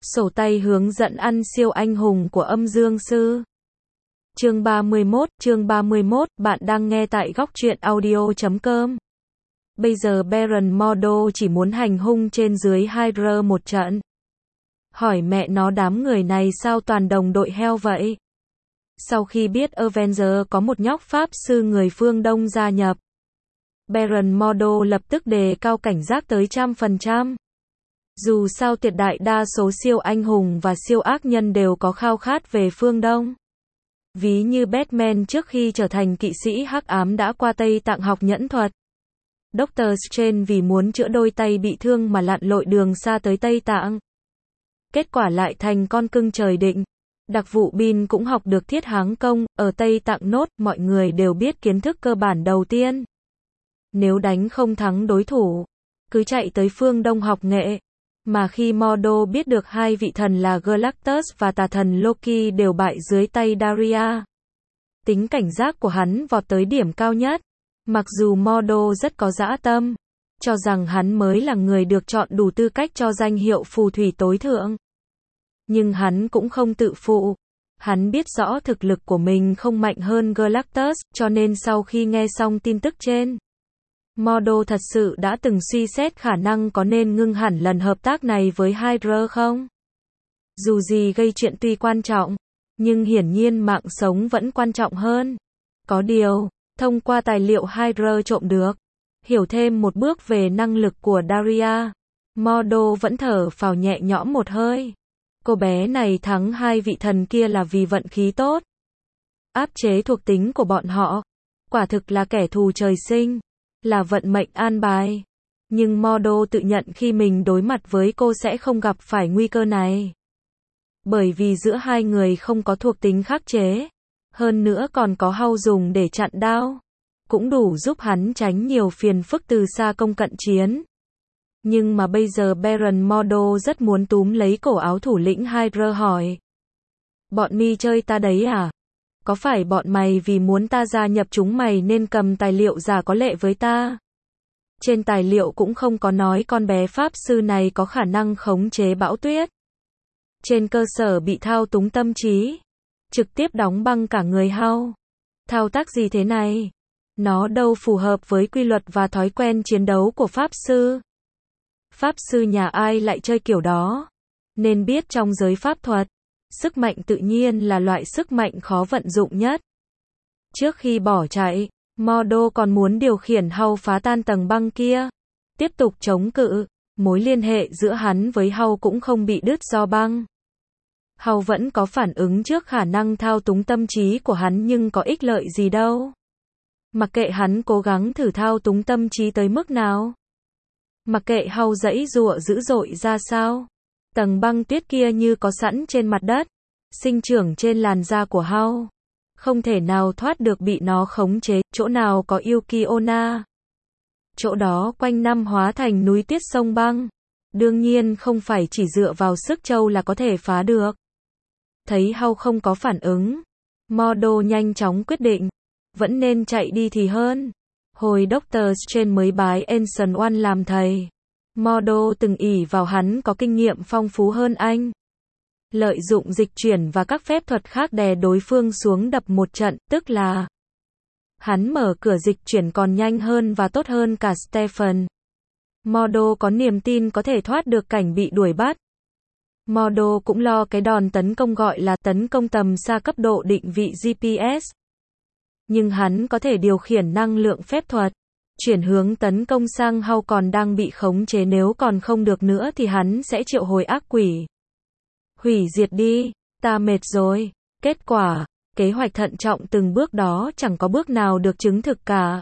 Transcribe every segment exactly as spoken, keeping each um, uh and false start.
Sổ tay hướng dẫn ăn siêu anh hùng của âm dương sư. Chương ba mươi mốt, chương ba mươi mốt, bạn đang nghe tại góc truyện audio chấm com. Bây giờ Baron Mordo chỉ muốn hành hung trên dưới Hydra một trận. Hỏi mẹ nó đám người này sao toàn đồng đội heo vậy? Sau khi biết Avenger có một nhóc pháp sư người phương Đông gia nhập, Baron Mordo lập tức đề cao cảnh giác tới trăm phần trăm. Dù sao tuyệt đại đa số siêu anh hùng và siêu ác nhân đều có khao khát về phương Đông. Ví như Batman trước khi trở thành kỵ sĩ hắc ám đã qua Tây Tạng học nhẫn thuật. Doctor Strange vì muốn chữa đôi tay bị thương mà lặn lội đường xa tới Tây Tạng. Kết quả lại thành con cưng trời định. Đặc vụ Bin cũng học được thiết háng công, ở Tây Tạng nốt, mọi người đều biết kiến thức cơ bản đầu tiên. Nếu đánh không thắng đối thủ, cứ chạy tới phương Đông học nghệ. Mà khi Mordo biết được hai vị thần là Galactus và tà thần Loki đều bại dưới tay Daria, tính cảnh giác của hắn vọt tới điểm cao nhất. Mặc dù Mordo rất có dã tâm, cho rằng hắn mới là người được chọn đủ tư cách cho danh hiệu phù thủy tối thượng. Nhưng hắn cũng không tự phụ. Hắn biết rõ thực lực của mình không mạnh hơn Galactus, cho nên sau khi nghe xong tin tức trên, Mordo thật sự đã từng suy xét khả năng có nên ngưng hẳn lần hợp tác này với Hydra không? Dù gì gây chuyện tuy quan trọng, nhưng hiển nhiên mạng sống vẫn quan trọng hơn. Có điều, thông qua tài liệu Hydra trộm được, hiểu thêm một bước về năng lực của Daria, Mordo vẫn thở phào nhẹ nhõm một hơi. Cô bé này thắng hai vị thần kia là vì vận khí tốt. Áp chế thuộc tính của bọn họ, quả thực là kẻ thù trời sinh, là vận mệnh an bài. Nhưng Mordo tự nhận khi mình đối mặt với cô sẽ không gặp phải nguy cơ này. Bởi vì giữa hai người không có thuộc tính khắc chế. Hơn nữa còn có Hulk dùng để chặn đao. Cũng đủ giúp hắn tránh nhiều phiền phức từ xa công cận chiến. Nhưng mà bây giờ Baron Mordo rất muốn túm lấy cổ áo thủ lĩnh Hydra hỏi. Bọn mi chơi ta đấy à? Có phải bọn mày vì muốn ta gia nhập chúng mày nên cầm tài liệu giả có lệ với ta? Trên tài liệu cũng không có nói con bé pháp sư này có khả năng khống chế bão tuyết. Trên cơ sở bị thao túng tâm trí, trực tiếp đóng băng cả người Hulk. Thao tác gì thế này? Nó đâu phù hợp với quy luật và thói quen chiến đấu của pháp sư. Pháp sư nhà ai lại chơi kiểu đó? Nên biết trong giới pháp thuật, sức mạnh tự nhiên là loại sức mạnh khó vận dụng nhất. Trước khi bỏ chạy, Mordo còn muốn điều khiển Hulk phá tan tầng băng kia. Tiếp tục chống cự, mối liên hệ giữa hắn với Hulk cũng không bị đứt do băng. Hulk vẫn có phản ứng trước khả năng thao túng tâm trí của hắn nhưng có ích lợi gì đâu. Mặc kệ hắn cố gắng thử thao túng tâm trí tới mức nào. Mặc kệ Hulk giãy giụa dữ dội ra sao. Tầng băng tuyết kia như có sẵn trên mặt đất, sinh trưởng trên làn da của Hulk. Không thể nào thoát được bị nó khống chế. Chỗ nào có Yuki Onna, chỗ đó quanh năm hóa thành núi tuyết sông băng. Đương nhiên không phải chỉ dựa vào sức trâu là có thể phá được. Thấy Hulk không có phản ứng, Mordo nhanh chóng quyết định, vẫn nên chạy đi thì hơn. Hồi Doctor Strange mới bái Ancient One làm thầy, Mordo từng ỷ vào hắn có kinh nghiệm phong phú hơn anh. Lợi dụng dịch chuyển và các phép thuật khác đè đối phương xuống đập một trận, tức là hắn mở cửa dịch chuyển còn nhanh hơn và tốt hơn cả Stephen. Mordo có niềm tin có thể thoát được cảnh bị đuổi bắt. Mordo cũng lo cái đòn tấn công gọi là tấn công tầm xa cấp độ định vị giê pê ét. Nhưng hắn có thể điều khiển năng lượng phép thuật, chuyển hướng tấn công sang Hulk còn đang bị khống chế, nếu còn không được nữa thì hắn sẽ triệu hồi ác quỷ. Hủy diệt đi, ta mệt rồi. Kết quả, kế hoạch thận trọng từng bước đó chẳng có bước nào được chứng thực cả.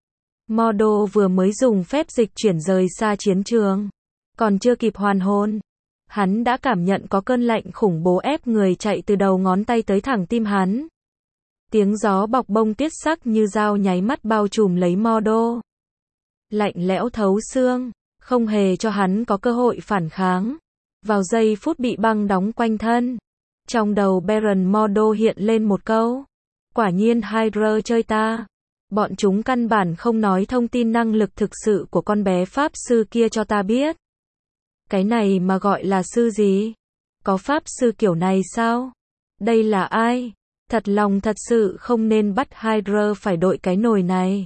Mordo vừa mới dùng phép dịch chuyển rời xa chiến trường, còn chưa kịp hoàn hồn, hắn đã cảm nhận có cơn lạnh khủng bố ép người chạy từ đầu ngón tay tới thẳng tim hắn. Tiếng gió bọc bông tuyết sắc như dao nháy mắt bao trùm lấy Mordo. Lạnh lẽo thấu xương, không hề cho hắn có cơ hội phản kháng. Vào giây phút bị băng đóng quanh thân, trong đầu Baron Mordo hiện lên một câu. Quả nhiên Hydra chơi ta. Bọn chúng căn bản không nói thông tin năng lực thực sự của con bé pháp sư kia cho ta biết. Cái này mà gọi là sư gì? Có pháp sư kiểu này sao? Đây là ai? Thật lòng thật sự không nên bắt Hydra phải đội cái nồi này.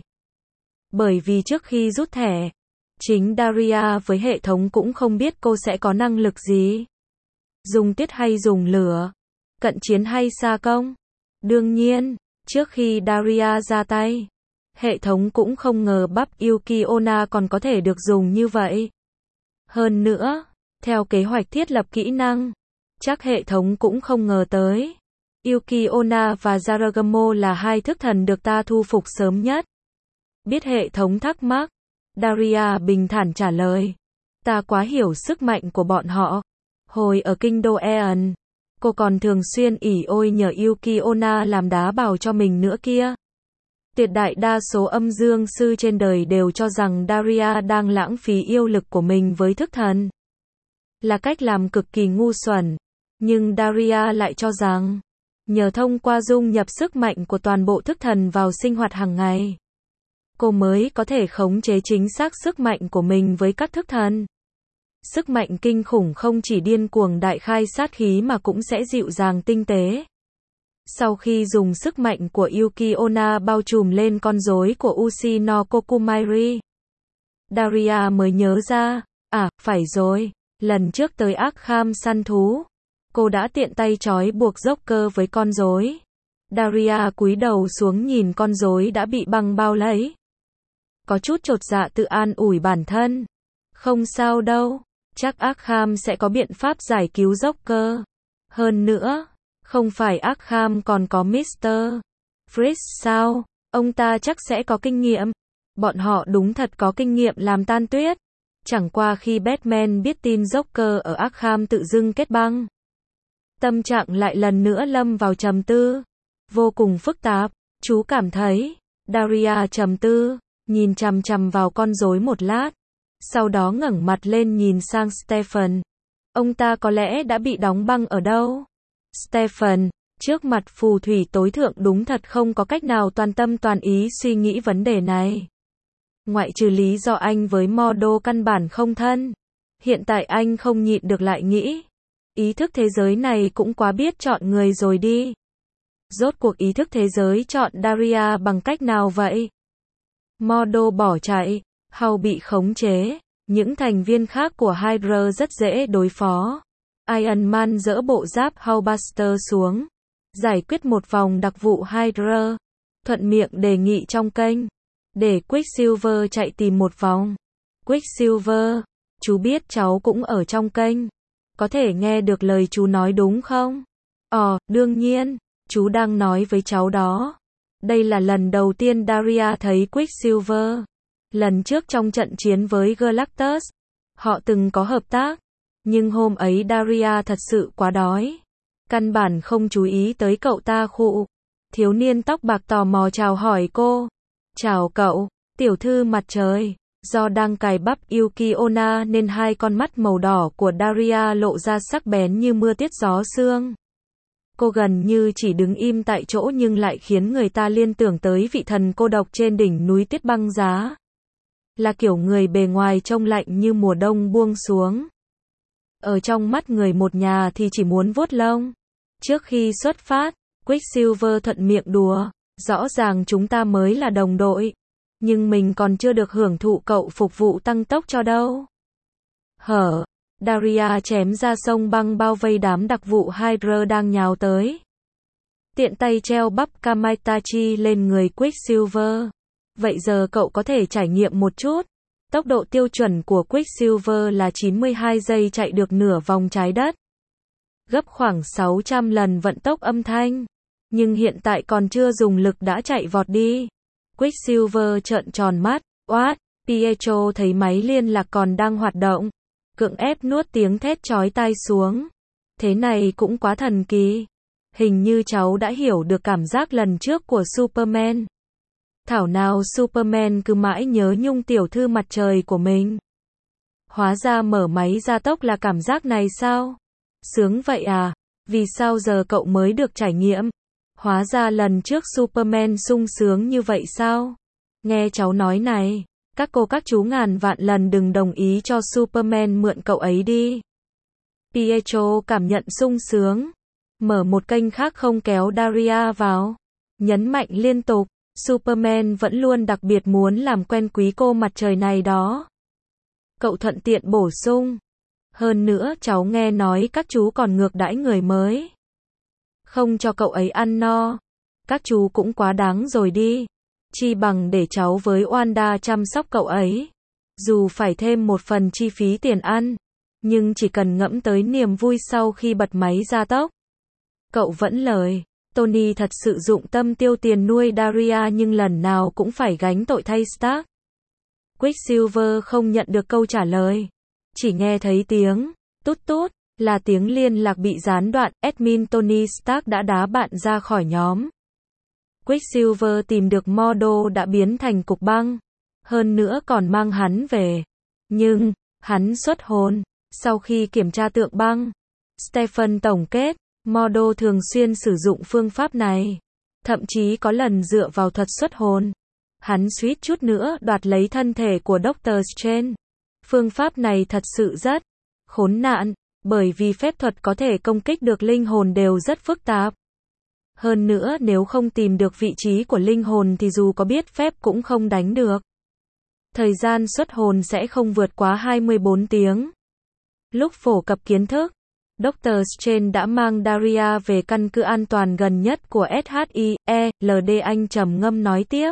Bởi vì trước khi rút thẻ, chính Daria với hệ thống cũng không biết cô sẽ có năng lực gì. Dùng tiết hay dùng lửa? Cận chiến hay xa công? Đương nhiên, trước khi Daria ra tay, hệ thống cũng không ngờ bắp Yuki Onna còn có thể được dùng như vậy. Hơn nữa, theo kế hoạch thiết lập kỹ năng, chắc hệ thống cũng không ngờ tới. Yuki Onna và Zaragamo là hai thức thần được ta thu phục sớm nhất. Biết hệ thống thắc mắc, Daria bình thản trả lời. Ta quá hiểu sức mạnh của bọn họ. Hồi ở kinh đô Eon, cô còn thường xuyên ỉ ôi nhờ Yuki Onna làm đá bào cho mình nữa kia. Tuyệt đại đa số âm dương sư trên đời đều cho rằng Daria đang lãng phí yêu lực của mình với thức thần. Là cách làm cực kỳ ngu xuẩn. Nhưng Daria lại cho rằng, nhờ thông qua dung nhập sức mạnh của toàn bộ thức thần vào sinh hoạt hàng ngày, cô mới có thể khống chế chính xác sức mạnh của mình với các thức thần. Sức mạnh kinh khủng không chỉ điên cuồng đại khai sát khí mà cũng sẽ dịu dàng tinh tế. Sau khi dùng sức mạnh của Yuki Onna bao trùm lên con rối của Ushi no Kokumairi, Daria mới nhớ ra, à, phải rồi, lần trước tới Arkham săn thú, cô đã tiện tay trói buộc Joker với con rối. Daria cúi đầu xuống nhìn con rối đã bị băng bao lấy. Có chút chột dạ tự an ủi bản thân. Không sao đâu, chắc Arkham sẽ có biện pháp giải cứu Joker. Hơn nữa, không phải Arkham còn có mít tơ Freeze sao? Ông ta chắc sẽ có kinh nghiệm. Bọn họ đúng thật có kinh nghiệm làm tan tuyết. Chẳng qua khi Batman biết tin Joker ở Arkham tự dưng kết băng, tâm trạng lại lần nữa lâm vào trầm tư. Vô cùng phức tạp. Chú cảm thấy. Daria trầm tư, nhìn chằm chằm vào con rối một lát. Sau đó ngẩng mặt lên nhìn sang Stephen. Ông ta có lẽ đã bị đóng băng ở đâu? Stephen, trước mặt phù thủy tối thượng đúng thật không có cách nào toàn tâm toàn ý suy nghĩ vấn đề này. Ngoại trừ lý do anh với Mordo căn bản không thân. Hiện tại anh không nhịn được lại nghĩ. Ý thức thế giới này cũng quá biết chọn người rồi đi. Rốt cuộc ý thức thế giới chọn Daria bằng cách nào vậy? Mordo bỏ chạy, Hao bị khống chế, những thành viên khác của Hydra rất dễ đối phó. Iron Man dỡ bộ giáp Hulkbuster xuống, giải quyết một vòng đặc vụ Hydra, thuận miệng đề nghị trong kênh, để Quicksilver chạy tìm một vòng. Quicksilver, chú biết cháu cũng ở trong kênh, có thể nghe được lời chú nói đúng không? Ờ, đương nhiên, chú đang nói với cháu đó. Đây là lần đầu tiên Daria thấy Quicksilver. Lần trước trong trận chiến với Galactus, họ từng có hợp tác. Nhưng hôm ấy Daria thật sự quá đói. Căn bản không chú ý tới cậu ta khụ. Thiếu niên tóc bạc tò mò chào hỏi cô. Chào cậu, tiểu thư mặt trời. Do đang cài bắp Yuki Onna nên hai con mắt màu đỏ của Daria lộ ra sắc bén như mưa tiết gió sương. Cô gần như chỉ đứng im tại chỗ nhưng lại khiến người ta liên tưởng tới vị thần cô độc trên đỉnh núi tuyết băng giá. Là kiểu người bề ngoài trông lạnh như mùa đông buông xuống. Ở trong mắt người một nhà thì chỉ muốn vuốt lông. Trước khi xuất phát, Quicksilver thuận miệng đùa. Rõ ràng chúng ta mới là đồng đội. Nhưng mình còn chưa được hưởng thụ cậu phục vụ tăng tốc cho đâu. Hở. Daria chém ra sông băng bao vây đám đặc vụ Hydra đang nhào tới. Tiện tay treo bắp Kamaitachi lên người Quicksilver. Vậy giờ cậu có thể trải nghiệm một chút. Tốc độ tiêu chuẩn của Quicksilver là chín mươi hai giây chạy được nửa vòng trái đất. Gấp khoảng sáu trăm lần vận tốc âm thanh. Nhưng hiện tại còn chưa dùng lực đã chạy vọt đi. Quicksilver trợn tròn mắt. Oát, Pietro thấy máy liên lạc còn đang hoạt động. Cưỡng ép nuốt tiếng thét chói tai xuống. Thế này cũng quá thần kỳ. Hình như cháu đã hiểu được cảm giác lần trước của Superman. Thảo nào Superman cứ mãi nhớ nhung tiểu thư mặt trời của mình. Hóa ra mở máy gia tốc là cảm giác này sao? Sướng vậy à? Vì sao giờ cậu mới được trải nghiệm? Hóa ra lần trước Superman sung sướng như vậy sao? Nghe cháu nói này, các cô các chú ngàn vạn lần đừng đồng ý cho Superman mượn cậu ấy đi. Pietro cảm nhận sung sướng. Mở một kênh khác không kéo Daria vào. Nhấn mạnh liên tục. Superman vẫn luôn đặc biệt muốn làm quen quý cô mặt trời này đó. Cậu thuận tiện bổ sung. Hơn nữa cháu nghe nói các chú còn ngược đãi người mới. Không cho cậu ấy ăn no. Các chú cũng quá đáng rồi đi. Chi bằng để cháu với Wanda chăm sóc cậu ấy. Dù phải thêm một phần chi phí tiền ăn. Nhưng chỉ cần ngẫm tới niềm vui sau khi bật máy gia tốc. Cậu vẫn lời. Tony thật sự dụng tâm tiêu tiền nuôi Daria nhưng lần nào cũng phải gánh tội thay Stark. Quicksilver không nhận được câu trả lời. Chỉ nghe thấy tiếng tút tút, là tiếng liên lạc bị gián đoạn. Admin Tony Stark đã đá bạn ra khỏi nhóm. Quicksilver tìm được Mordo đã biến thành cục băng. Hơn nữa còn mang hắn về. Nhưng, hắn xuất hồn. Sau khi kiểm tra tượng băng, Stephen tổng kết, Mordo thường xuyên sử dụng phương pháp này. Thậm chí có lần dựa vào thuật xuất hồn. Hắn suýt chút nữa đoạt lấy thân thể của Doctor Strange. Phương pháp này thật sự rất khốn nạn, bởi vì phép thuật có thể công kích được linh hồn đều rất phức tạp. Hơn nữa nếu không tìm được vị trí của linh hồn thì dù có biết phép cũng không đánh được. Thời gian xuất hồn sẽ không vượt quá hai mươi bốn tiếng. Lúc phổ cập kiến thức, Doctor Strange đã mang Daria về căn cứ an toàn gần nhất của ét hát i e lờ đê. Anh trầm ngâm nói tiếp.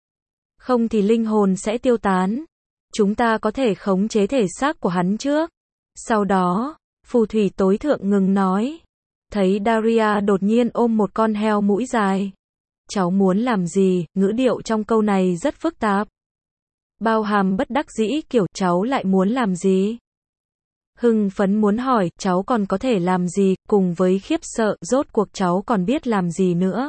Không thì linh hồn sẽ tiêu tán. Chúng ta có thể khống chế thể xác của hắn trước. Sau đó, phù thủy tối thượng ngừng nói. Thấy Daria đột nhiên ôm một con heo mũi dài. Cháu muốn làm gì? Ngữ điệu trong câu này rất phức tạp. Bao hàm bất đắc dĩ kiểu cháu lại muốn làm gì? Hưng phấn muốn hỏi cháu còn có thể làm gì, cùng với khiếp sợ rốt cuộc cháu còn biết làm gì nữa.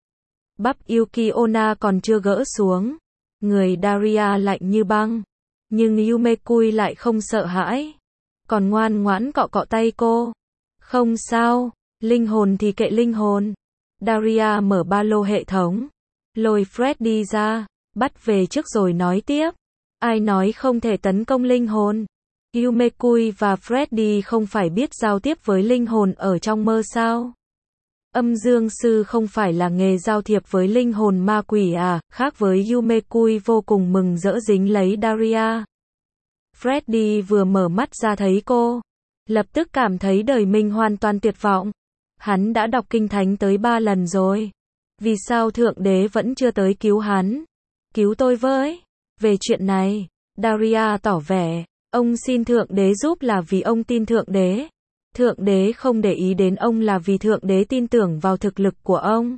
Bắp Yuki Onna còn chưa gỡ xuống. Người Daria lạnh như băng. Nhưng Yumekui lại không sợ hãi. Còn ngoan ngoãn cọ cọ tay cô. Không sao, linh hồn thì kệ linh hồn. Daria mở ba lô hệ thống. Lôi Freddy ra, bắt về trước rồi nói tiếp. Ai nói không thể tấn công linh hồn? Yumekui và Freddy không phải biết giao tiếp với linh hồn ở trong mơ sao? Âm dương sư không phải là nghề giao thiệp với linh hồn ma quỷ à? Khác với Yumekui vô cùng mừng rỡ dính lấy Daria. Freddy vừa mở mắt ra thấy cô, lập tức cảm thấy đời mình hoàn toàn tuyệt vọng. Hắn đã đọc kinh thánh tới ba lần rồi. Vì sao Thượng Đế vẫn chưa tới cứu hắn? Cứu tôi với. Về chuyện này, Daria tỏ vẻ, ông xin Thượng Đế giúp là vì ông tin Thượng Đế. Thượng Đế không để ý đến ông là vì Thượng Đế tin tưởng vào thực lực của ông.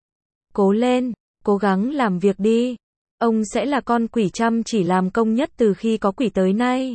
Cố lên, cố gắng làm việc đi. Ông sẽ là con quỷ chăm chỉ làm công nhất từ khi có quỷ tới nay.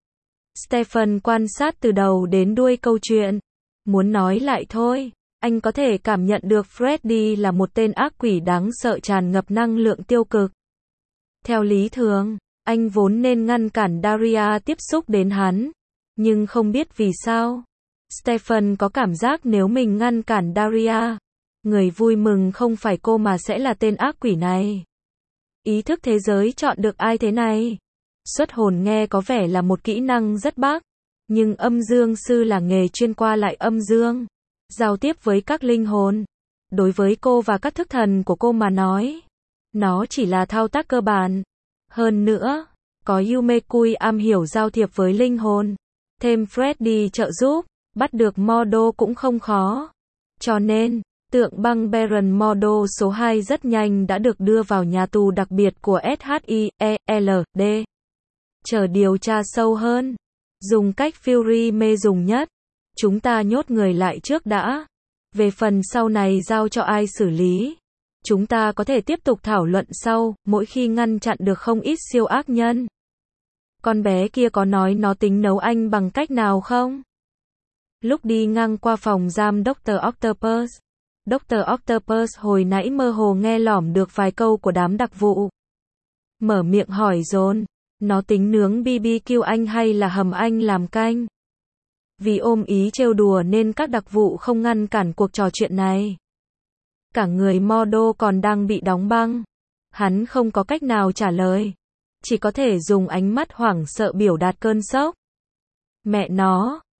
Stephen quan sát từ đầu đến đuôi câu chuyện. Muốn nói lại thôi, anh có thể cảm nhận được Freddy là một tên ác quỷ đáng sợ tràn ngập năng lượng tiêu cực. Theo lý thường, anh vốn nên ngăn cản Daria tiếp xúc đến hắn. Nhưng không biết vì sao. Stephen có cảm giác nếu mình ngăn cản Daria, người vui mừng không phải cô mà sẽ là tên ác quỷ này. Ý thức thế giới chọn được ai thế này? Xuất hồn nghe có vẻ là một kỹ năng rất bác. Nhưng âm dương sư là nghề chuyên qua lại âm dương. Giao tiếp với các linh hồn. Đối với cô và các thức thần của cô mà nói, nó chỉ là thao tác cơ bản. Hơn nữa, có Yumekui am hiểu giao thiệp với linh hồn. Thêm Freddy trợ giúp, bắt được Mordo cũng không khó. Cho nên, tượng băng Baron Mordo số hai rất nhanh đã được đưa vào nhà tù đặc biệt của ét hát i e lờ đê. Chờ điều tra sâu hơn. Dùng cách Fury mê dùng nhất. Chúng ta nhốt người lại trước đã. Về phần sau này giao cho ai xử lý. Chúng ta có thể tiếp tục thảo luận sau, mỗi khi ngăn chặn được không ít siêu ác nhân. Con bé kia có nói nó tính nấu anh bằng cách nào không? Lúc đi ngang qua phòng giam Doctor Octopus. Doctor Octopus hồi nãy mơ hồ nghe lỏm được vài câu của đám đặc vụ. Mở miệng hỏi dồn. Nó tính nướng bê bê kiu anh hay là hầm anh làm canh? Vì ôm ý trêu đùa nên các đặc vụ không ngăn cản cuộc trò chuyện này. Cả người Mordo còn đang bị đóng băng. Hắn không có cách nào trả lời. Chỉ có thể dùng ánh mắt hoảng sợ biểu đạt cơn sốc. Mẹ nó,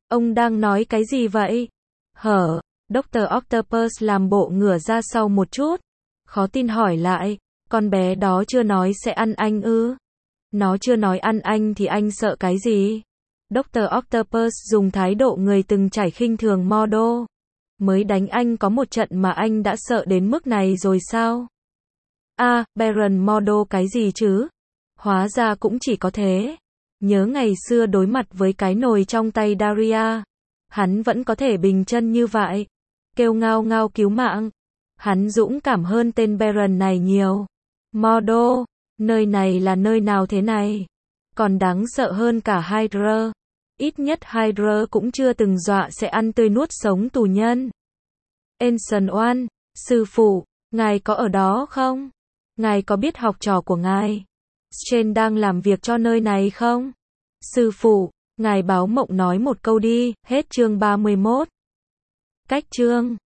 Ông đang nói cái gì vậy? Hở, doctor Octopus làm bộ ngửa ra sau một chút. Khó tin hỏi lại, con bé đó chưa nói sẽ ăn anh ư? Nó chưa nói ăn anh thì anh sợ cái gì? doctor Octopus dùng thái độ người từng trải khinh thường Mordo. Mới đánh anh có một trận mà anh đã sợ đến mức này rồi sao? À, Baron Mordo cái gì chứ? Hóa ra cũng chỉ có thế. Nhớ ngày xưa đối mặt với cái nồi trong tay Daria. Hắn vẫn có thể bình chân như vậy. Kêu ngao ngao cứu mạng. Hắn dũng cảm hơn tên Baron này nhiều. Mordo, nơi này là nơi nào thế này? Còn đáng sợ hơn cả Hydra. Ít nhất Hydra cũng chưa từng dọa sẽ ăn tươi nuốt sống tù nhân. Ancient One, sư phụ, ngài có ở đó không? Ngài có biết học trò của ngài Strange đang làm việc cho nơi này không? Sư phụ, ngài báo mộng nói một câu đi. Hết chương ba mươi mốt. Cách chương